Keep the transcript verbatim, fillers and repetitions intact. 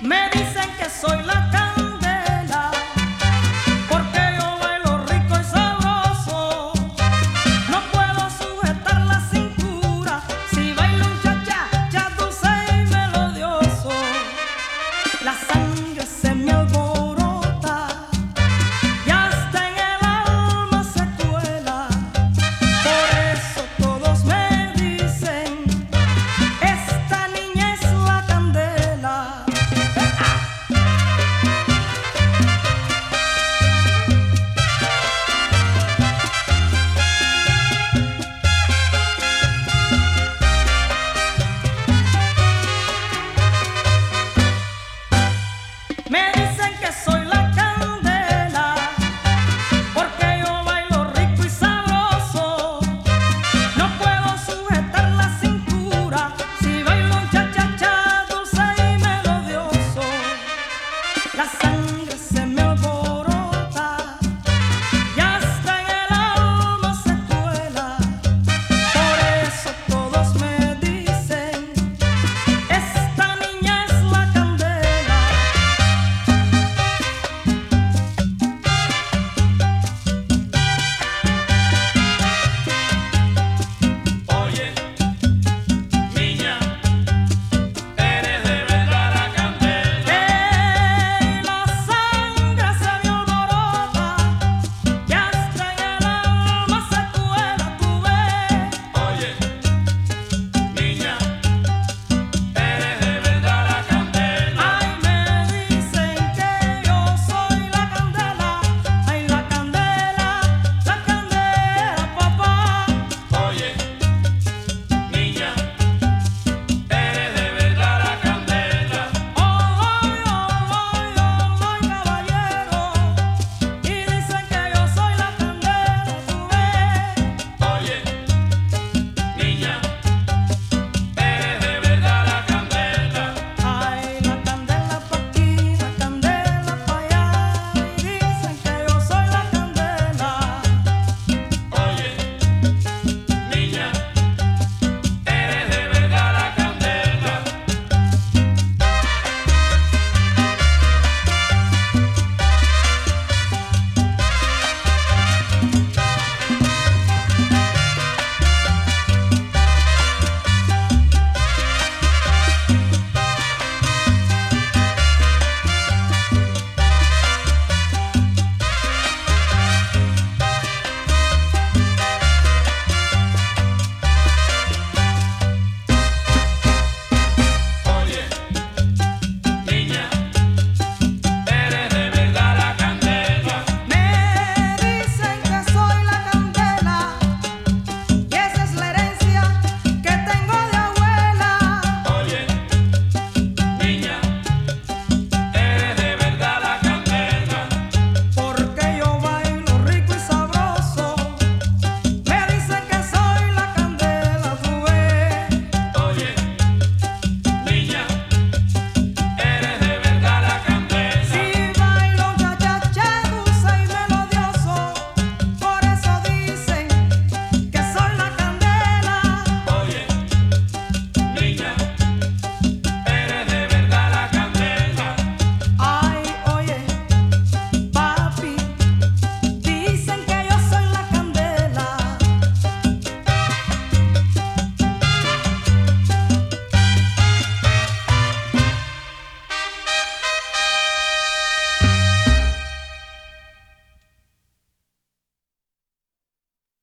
Me dicen que soy la candela, porque yo bailo rico y sabroso. No puedo sujetar la cintura si bailo un cha-cha-cha dulce y melodioso. La sangre se me alborota y hasta en el alma se cuela. Por eso todos me dicen, esta niña es la candela. Me